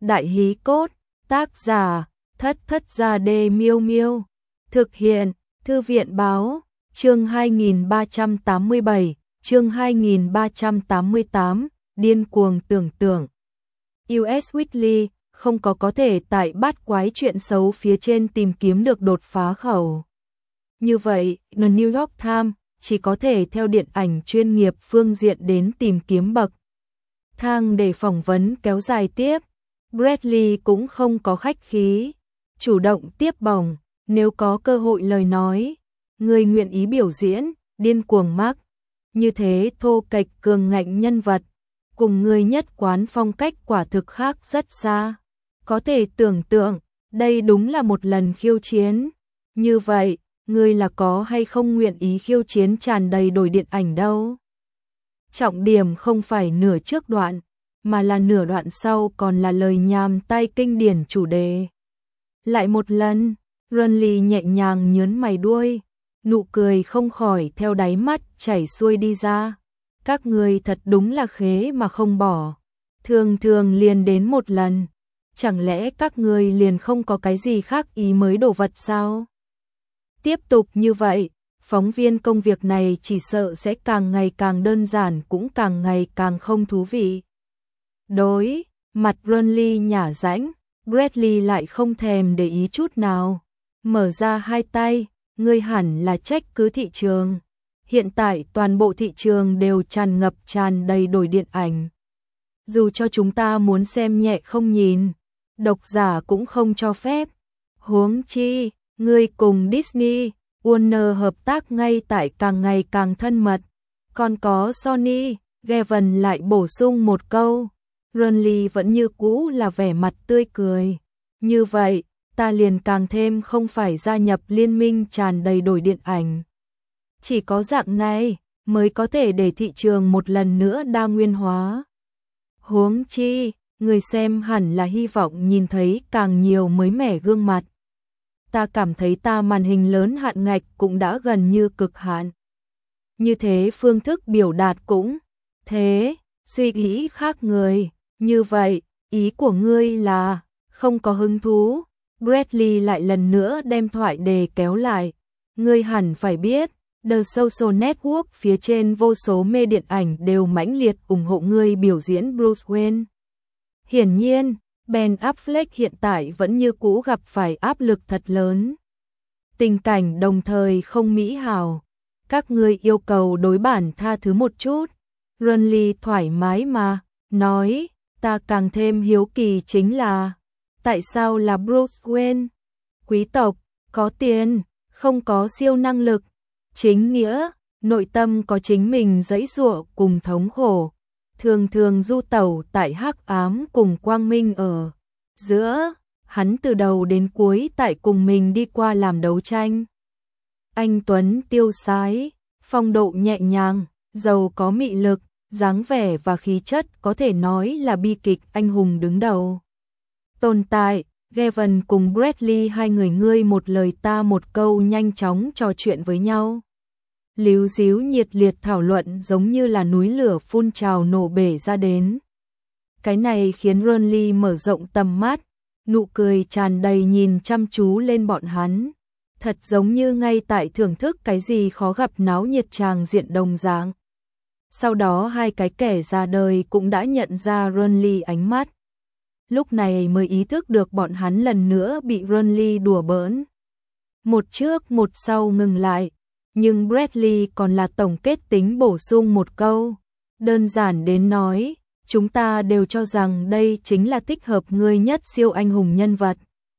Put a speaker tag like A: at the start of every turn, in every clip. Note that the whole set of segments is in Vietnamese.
A: Đại hí cốt, tác giả, Thất Thất Gia Đê Miêu Miêu. Thực hiện, Thư viện Báo, chương 2387, chương 2388, điên cuồng tưởng tượng. US Weekly, không có thể tại bát quái chuyện xấu phía trên tìm kiếm được đột phá khẩu. Như vậy, The New York Times chỉ có thể theo điện ảnh chuyên nghiệp phương diện đến tìm kiếm bậc thang để phỏng vấn kéo dài tiếp. Bradley cũng không có khách khí, chủ động tiếp bổng, nếu có cơ hội lời nói, người nguyện ý biểu diễn, điên cuồng mắc, như thế thô kệch cường ngạnh nhân vật, cùng người nhất quán phong cách quả thực khác rất xa. Có thể tưởng tượng, đây đúng là một lần khiêu chiến. Như vậy, người là có hay không nguyện ý khiêu chiến tràn đầy đổi điện ảnh đâu. Trọng điểm không phải nửa trước đoạn, mà là nửa đoạn sau còn là lời nhàm tay kinh điển chủ đề. Lại một lần, Runley nhẹ nhàng nhớn mày đuôi, nụ cười không khỏi theo đáy mắt chảy xuôi đi ra. Các người thật đúng là khế mà không bỏ, thường thường liền đến một lần, chẳng lẽ các người liền không có cái gì khác ý mới đổ vật sao? Tiếp tục như vậy, phóng viên công việc này chỉ sợ sẽ càng ngày càng đơn giản cũng càng ngày càng không thú vị. Đối mặt Runley nhả rãnh, Bradley lại không thèm để ý chút nào, mở ra hai tay, ngươi hẳn là trách cứ thị trường. Hiện tại toàn bộ thị trường đều tràn ngập tràn đầy đổi điện ảnh. Dù cho chúng ta muốn xem nhẹ không nhìn, độc giả cũng không cho phép. Huống chi, ngươi cùng Disney, Warner hợp tác ngay tại càng ngày càng thân mật. Còn có Sony, Gavin lại bổ sung một câu. Runley vẫn như cũ là vẻ mặt tươi cười. Như vậy, ta liền càng thêm không phải gia nhập liên minh tràn đầy đổi điện ảnh. Chỉ có dạng này mới có thể để thị trường một lần nữa đa nguyên hóa. Huống chi, người xem hẳn là hy vọng nhìn thấy càng nhiều mới mẻ gương mặt. Ta cảm thấy ta màn hình lớn hạn ngạch cũng đã gần như cực hạn. Như thế phương thức biểu đạt cũng thế, suy nghĩ khác người. Như vậy, ý của ngươi là không có hứng thú. Bradley lại lần nữa đem thoại đề kéo lại. Ngươi hẳn phải biết, The Social Network phía trên vô số mê điện ảnh đều mãnh liệt ủng hộ ngươi biểu diễn Bruce Wayne. Hiển nhiên, Ben Affleck hiện tại vẫn như cũ gặp phải áp lực thật lớn. Tình cảnh đồng thời không mỹ hảo. Các ngươi yêu cầu đối bản tha thứ một chút. Runley thoải mái mà, nói, ta càng thêm hiếu kỳ chính là, tại sao là Bruce Wayne? Quý tộc, có tiền, không có siêu năng lực. Chính nghĩa, nội tâm có chính mình dãy giụa cùng thống khổ, thường thường du tẩu tại hắc ám cùng quang minh ở giữa, hắn từ đầu đến cuối tại cùng mình đi qua làm đấu tranh. Anh tuấn tiêu sái, phong độ nhẹ nhàng, giàu có mị lực, dáng vẻ và khí chất có thể nói là bi kịch anh hùng đứng đầu. Tồn tại, Gavin cùng Bradley hai người ngươi một lời ta một câu nhanh chóng trò chuyện với nhau. Líu díu nhiệt liệt thảo luận giống như là núi lửa phun trào nổ bể ra đến. Cái này khiến Runley mở rộng tầm mắt, nụ cười tràn đầy nhìn chăm chú lên bọn hắn. Thật giống như ngay tại thưởng thức cái gì khó gặp náo nhiệt tràng diện đồng dạng. Sau đó hai cái kẻ già đời cũng đã nhận ra Runley ánh mắt. Lúc này mới ý thức được bọn hắn lần nữa bị Runley đùa bỡn. Một trước một sau ngừng lại, nhưng Bradley còn là tổng kết tính bổ sung một câu. Đơn giản đến nói, chúng ta đều cho rằng đây chính là thích hợp ngươi nhất siêu anh hùng nhân vật.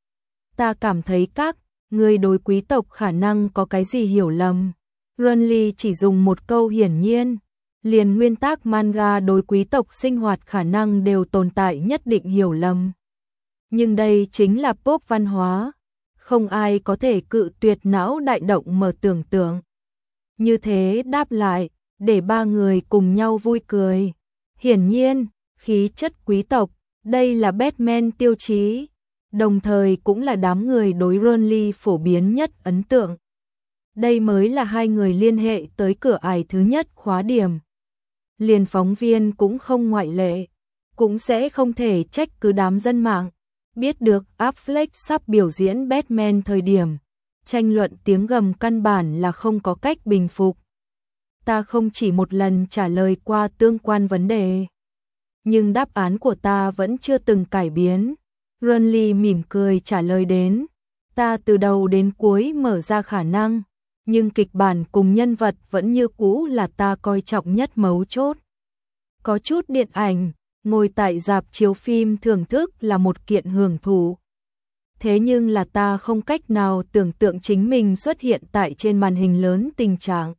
A: Ta cảm thấy các ngươi đối quý tộc khả năng có cái gì hiểu lầm. Runley chỉ dùng một câu hiển nhiên. Liền nguyên tắc manga đối quý tộc sinh hoạt khả năng đều tồn tại nhất định hiểu lầm. Nhưng đây chính là pop văn hóa, không ai có thể cự tuyệt não đại động mở tưởng tượng. Như thế đáp lại, để ba người cùng nhau vui cười. Hiển nhiên, khí chất quý tộc, đây là Batman tiêu chí, đồng thời cũng là đám người đối Runley phổ biến nhất ấn tượng. Đây mới là hai người liên hệ tới cửa ải thứ nhất khóa điểm. Liền phóng viên cũng không ngoại lệ. cũng sẽ không thể trách cứ đám dân mạng. Biết được Affleck sắp biểu diễn Batman thời điểm, tranh luận tiếng gầm căn bản là không có cách bình phục. Ta không chỉ một lần trả lời qua tương quan vấn đề, nhưng đáp án của ta vẫn chưa từng cải biến. Ronly mỉm cười trả lời đến, ta từ đầu đến cuối mở ra khả năng, nhưng kịch bản cùng nhân vật vẫn như cũ là ta coi trọng nhất mấu chốt. Có chút điện ảnh, ngồi tại rạp chiếu phim thưởng thức là một kiện hưởng thụ. Thế nhưng là ta không cách nào tưởng tượng chính mình xuất hiện tại trên màn hình lớn tình trạng.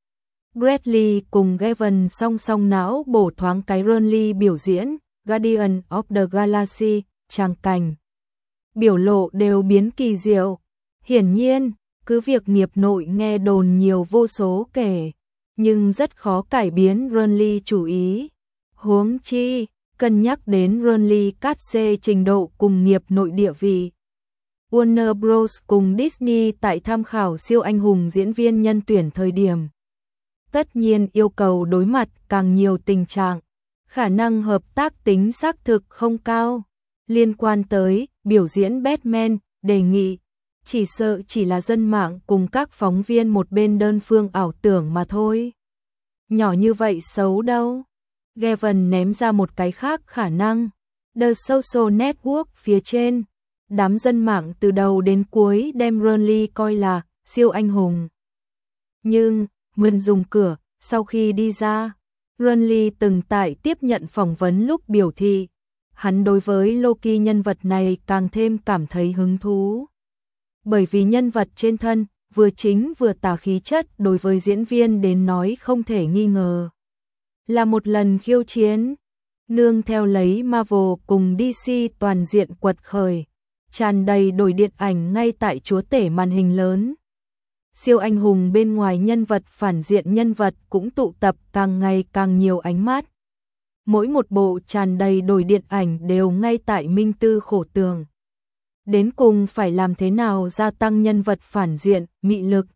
A: Bradley cùng Gavin song song não bổ thoáng cái Ronly biểu diễn Guardian of the Galaxy, tràng cảnh. Biểu lộ đều biến kỳ diệu. Hiển nhiên, cứ việc nghiệp nội nghe đồn nhiều vô số kể, nhưng rất khó cải biến Ronly chủ ý. Huống chi, cân nhắc đến Ronly cát xê trình độ cùng nghiệp nội địa vị. Warner Bros cùng Disney tại tham khảo siêu anh hùng diễn viên nhân tuyển thời điểm. Tất nhiên yêu cầu đối mặt càng nhiều tình trạng, khả năng hợp tác tính xác thực không cao. Liên quan tới biểu diễn Batman, đề nghị, chỉ sợ chỉ là dân mạng cùng các phóng viên một bên đơn phương ảo tưởng mà thôi. Nhỏ như vậy xấu đâu. Gavin ném ra một cái khác khả năng. The Social Network phía trên, đám dân mạng từ đầu đến cuối đem Ronly coi là siêu anh hùng. Nhưng, mượn dùng cửa, sau khi đi ra, Ronly từng tại tiếp nhận phỏng vấn lúc biểu thị, hắn đối với Loki nhân vật này càng thêm cảm thấy hứng thú. Bởi vì nhân vật trên thân, vừa chính vừa tà khí chất đối với diễn viên đến nói không thể nghi ngờ. Là một lần khiêu chiến, nương theo lấy Marvel cùng DC toàn diện quật khởi, tràn đầy đổi điện ảnh ngay tại chúa tể màn hình lớn. Siêu anh hùng bên ngoài nhân vật phản diện nhân vật cũng tụ tập càng ngày càng nhiều ánh mắt. Mỗi một bộ tràn đầy đổi điện ảnh đều ngay tại minh tư khổ tường. Đến cùng phải làm thế nào gia tăng nhân vật phản diện, mị lực,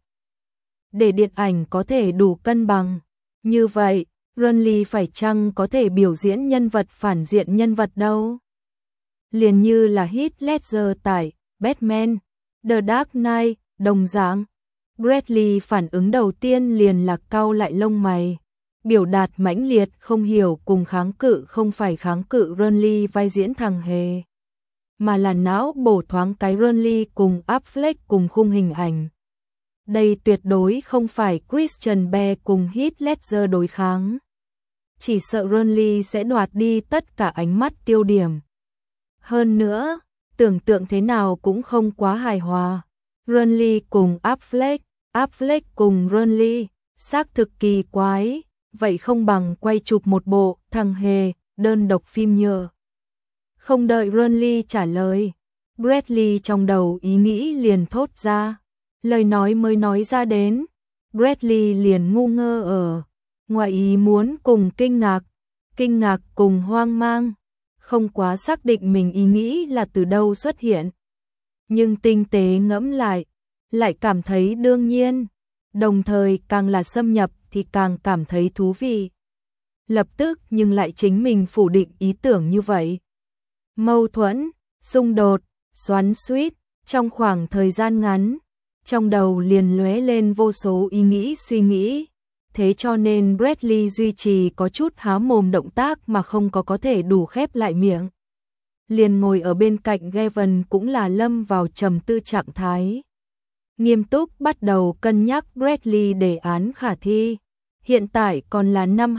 A: để điện ảnh có thể đủ cân bằng. Như vậy, Ronly phải chăng có thể biểu diễn nhân vật phản diện nhân vật đâu? Liền như là Heath Ledger tại Batman, The Dark Knight, đồng dạng. Bradley phản ứng đầu tiên liền là cau lại lông mày. Biểu đạt mãnh liệt không hiểu cùng kháng cự không phải kháng cự Ronly vai diễn thằng hề, mà là não bổ thoáng cái Ronly cùng Affleck cùng khung hình ảnh. Đây tuyệt đối không phải Christian Bale cùng Heath Ledger đối kháng. Chỉ sợ Ronly sẽ đoạt đi tất cả ánh mắt tiêu điểm. Hơn nữa, tưởng tượng thế nào cũng không quá hài hòa. Ronly cùng Affleck, Affleck cùng Ronly, xác thực kỳ quái, vậy không bằng quay chụp một bộ thằng hề, đơn độc phim nhờ. Không đợi Ronly trả lời, Bradley trong đầu ý nghĩ liền thốt ra. Lời nói mới nói ra đến, Bradley liền ngu ngơ ở, ngoài ý muốn cùng kinh ngạc cùng hoang mang, không quá xác định mình ý nghĩ là từ đâu xuất hiện. Nhưng tinh tế ngẫm lại cảm thấy đương nhiên, đồng thời càng là xâm nhập thì càng cảm thấy thú vị. Lập tức nhưng lại chính mình phủ định ý tưởng như vậy. Mâu thuẫn, xung đột, xoắn xuýt, trong khoảng thời gian ngắn, trong đầu liền lóe lên vô số ý nghĩ suy nghĩ. Thế cho nên Bradley duy trì có chút há mồm động tác mà không có thể đủ khép lại miệng. Liền ngồi ở bên cạnh Gavin cũng là lâm vào trầm tư trạng thái. Nghiêm túc bắt đầu cân nhắc Bradley đề án khả thi. Hiện tại còn là năm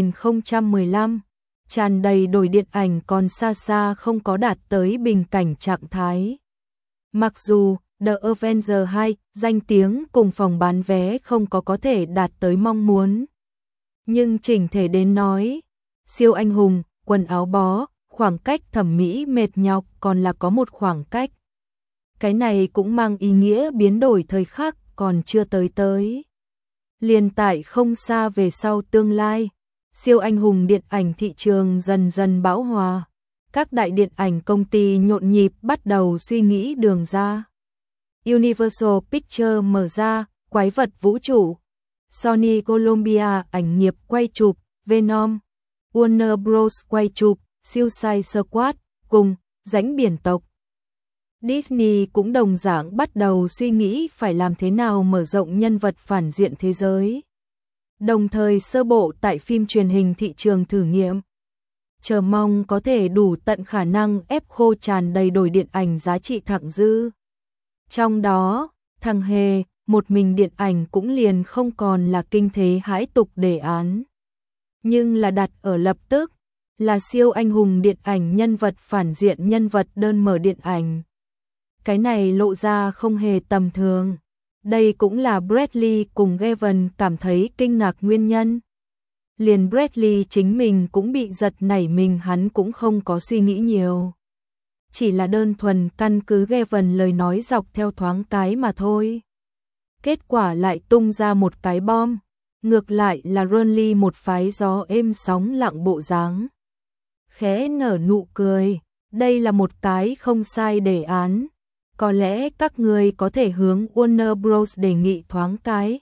A: 2015, tràn đầy đổi điện ảnh còn xa xa không có đạt tới bình cảnh trạng thái. Mặc dù The Avengers 2 danh tiếng cùng phòng bán vé không có thể đạt tới mong muốn, nhưng chỉnh thể đến nói, siêu anh hùng, quần áo bó, khoảng cách thẩm mỹ mệt nhọc còn là có một khoảng cách. Cái này cũng mang ý nghĩa biến đổi thời khắc còn chưa tới. Liền tại không xa về sau tương lai, siêu anh hùng điện ảnh thị trường dần dần bão hòa. Các đại điện ảnh công ty nhộn nhịp bắt đầu suy nghĩ đường ra. Universal Pictures mở ra Quái vật vũ trụ, Sony Columbia ảnh nghiệp quay chụp Venom, Warner Bros quay chụp Suicide Squad, cùng Rãnh biển tộc. Disney cũng đồng dạng bắt đầu suy nghĩ phải làm thế nào mở rộng nhân vật phản diện thế giới. Đồng thời sơ bộ tại phim truyền hình thị trường thử nghiệm. Chờ mong có thể đủ tận khả năng ép khô tràn đầy đổi điện ảnh giá trị thặng dư. Trong đó, thằng Hề, một mình điện ảnh cũng liền không còn là kinh thế hãi tục đề án. Nhưng là đặt ở lập tức, là siêu anh hùng điện ảnh nhân vật phản diện nhân vật đơn mở điện ảnh. Cái này lộ ra không hề tầm thường. Đây cũng là Bradley cùng Gavin cảm thấy kinh ngạc nguyên nhân. Liền Bradley chính mình cũng bị giật nảy mình, hắn cũng không có suy nghĩ nhiều. Chỉ là đơn thuần căn cứ Gavin lời nói dọc theo thoáng cái mà thôi. Kết quả lại tung ra một cái bom. Ngược lại là Ronly một phái gió êm sóng lặng bộ dáng. Khẽ nở nụ cười. Đây là một cái không sai đề án. Có lẽ các người có thể hướng Warner Bros đề nghị thoáng cái.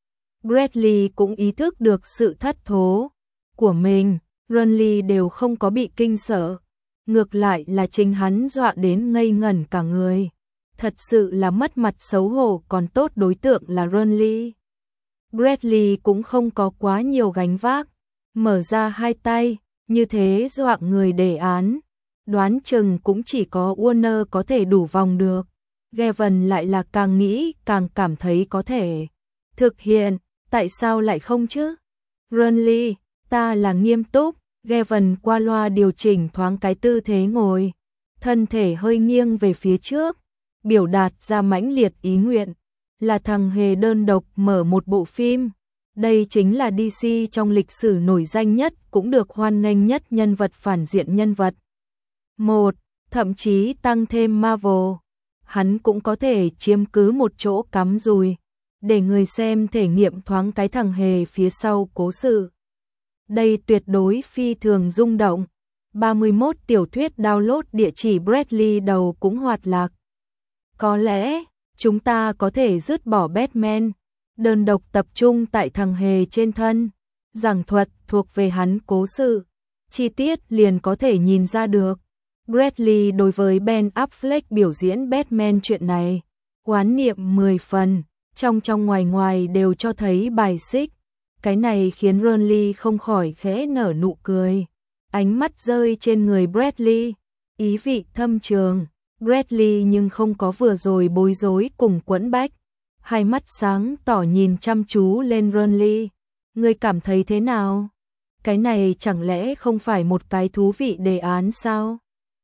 A: Bradley cũng ý thức được sự thất thố của mình. Ronly đều không có bị kinh sợ. Ngược lại là chính hắn dọa đến ngây ngẩn cả người. Thật sự là mất mặt xấu hổ, còn tốt đối tượng là Ronly. Bradley cũng không có quá nhiều gánh vác. Mở ra hai tay, như thế dọa người đề án. Đoán chừng cũng chỉ có Warner có thể đủ vòng được. Gavin lại là càng nghĩ càng cảm thấy có thể thực hiện, tại sao lại không chứ? Ronly, ta là nghiêm túc. Gavin qua loa điều chỉnh thoáng cái tư thế ngồi, thân thể hơi nghiêng về phía trước, biểu đạt ra mãnh liệt ý nguyện, là thằng Hề đơn độc mở một bộ phim. Đây chính là DC trong lịch sử nổi danh nhất, cũng được hoan nghênh nhất nhân vật phản diện nhân vật. Một, thậm chí tăng thêm Marvel, hắn cũng có thể chiếm cứ một chỗ cắm rùi, để người xem thể nghiệm thoáng cái thằng Hề phía sau cố sự. Đây tuyệt đối phi thường rung động. 31 tiểu thuyết download địa chỉ Bradley đầu cũng hoạt lạc. Có lẽ, chúng ta có thể dứt bỏ Batman, đơn độc tập trung tại thằng Hề trên thân, giảng thuật thuộc về hắn cố sự. Chi tiết liền có thể nhìn ra được. Bradley đối với Ben Affleck biểu diễn Batman chuyện này, oán niệm 10 phần, trong ngoài ngoài đều cho thấy bài xích. Cái này khiến Ronly không khỏi khẽ nở nụ cười. Ánh mắt rơi trên người Bradley, ý vị thâm trường. Bradley nhưng không có vừa rồi bối rối cùng quẫn bách. Hai mắt sáng tỏ nhìn chăm chú lên Ronly. Ngươi cảm thấy thế nào? Cái này chẳng lẽ không phải một cái thú vị đề án sao?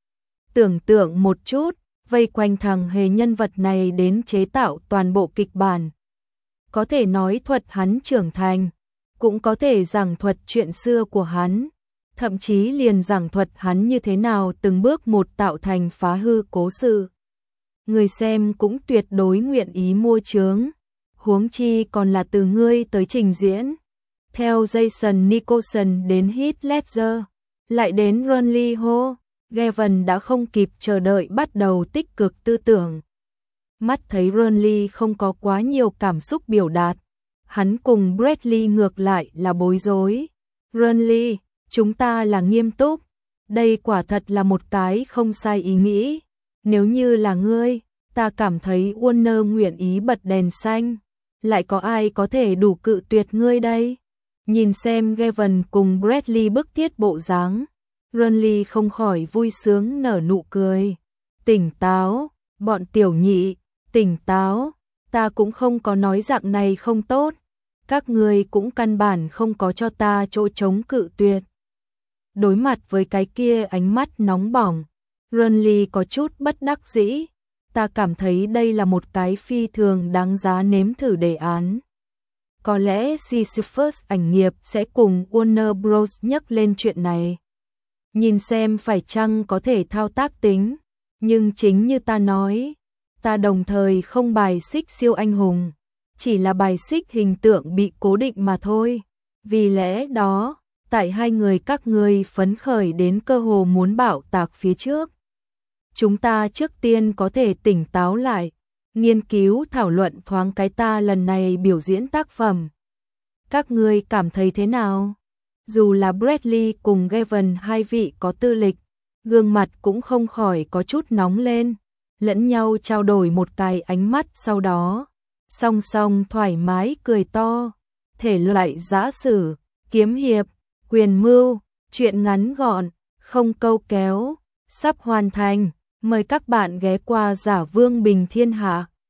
A: Tưởng tượng một chút, vây quanh thằng Hề nhân vật này đến chế tạo toàn bộ kịch bản. Có thể nói thuật hắn trưởng thành, cũng có thể giảng thuật chuyện xưa của hắn, thậm chí liền giảng thuật hắn như thế nào từng bước một tạo thành phá hư cố sự. Người xem cũng tuyệt đối nguyện ý mua chướng, huống chi còn là từ ngươi tới trình diễn. Theo Jason Nicholson đến Heath Ledger, lại đến Ronly Ho, Gavin đã không kịp chờ đợi bắt đầu tích cực tư tưởng. Mắt thấy Ronly không có quá nhiều cảm xúc biểu đạt, hắn cùng Bradley ngược lại là bối rối. Ronly, chúng ta là nghiêm túc. Đây quả thật là một cái không sai ý nghĩ. Nếu như là ngươi, ta cảm thấy Warner nguyện ý bật đèn xanh. Lại có ai có thể đủ cự tuyệt ngươi đây? Nhìn xem Gavin cùng Bradley bức thiết bộ dáng, Ronly không khỏi vui sướng nở nụ cười. Tỉnh táo, bọn tiểu nhị, tỉnh táo. Ta cũng không có nói dạng này không tốt. Các ngươi cũng căn bản không có cho ta chỗ chống cự tuyệt. Đối mặt với cái kia ánh mắt nóng bỏng, Ronly có chút bất đắc dĩ. Ta cảm thấy đây là một cái phi thường đáng giá nếm thử đề án. Có lẽ Sisyphus ảnh nghiệp sẽ cùng Warner Bros nhắc lên chuyện này. Nhìn xem phải chăng có thể thao tác tính. Nhưng chính như ta nói, ta đồng thời không bài xích siêu anh hùng. Chỉ là bài xích hình tượng bị cố định mà thôi. Vì lẽ đó, tại hai người các ngươi phấn khởi đến cơ hồ muốn bạo tạc phía trước. Chúng ta trước tiên có thể tỉnh táo lại, nghiên cứu thảo luận thoáng cái ta lần này biểu diễn tác phẩm. Các ngươi cảm thấy thế nào? dù là Bradley cùng Gavin hai vị có tư lịch, gương mặt cũng không khỏi có chút nóng lên, lẫn nhau trao đổi một cái ánh mắt sau đó, song song thoải mái cười to, thể loại giã sử, kiếm hiệp, quyền mưu, truyện ngắn gọn, không câu kéo, sắp hoàn thành, mời các bạn ghé qua Giả Vương Bình Thiên Hạ.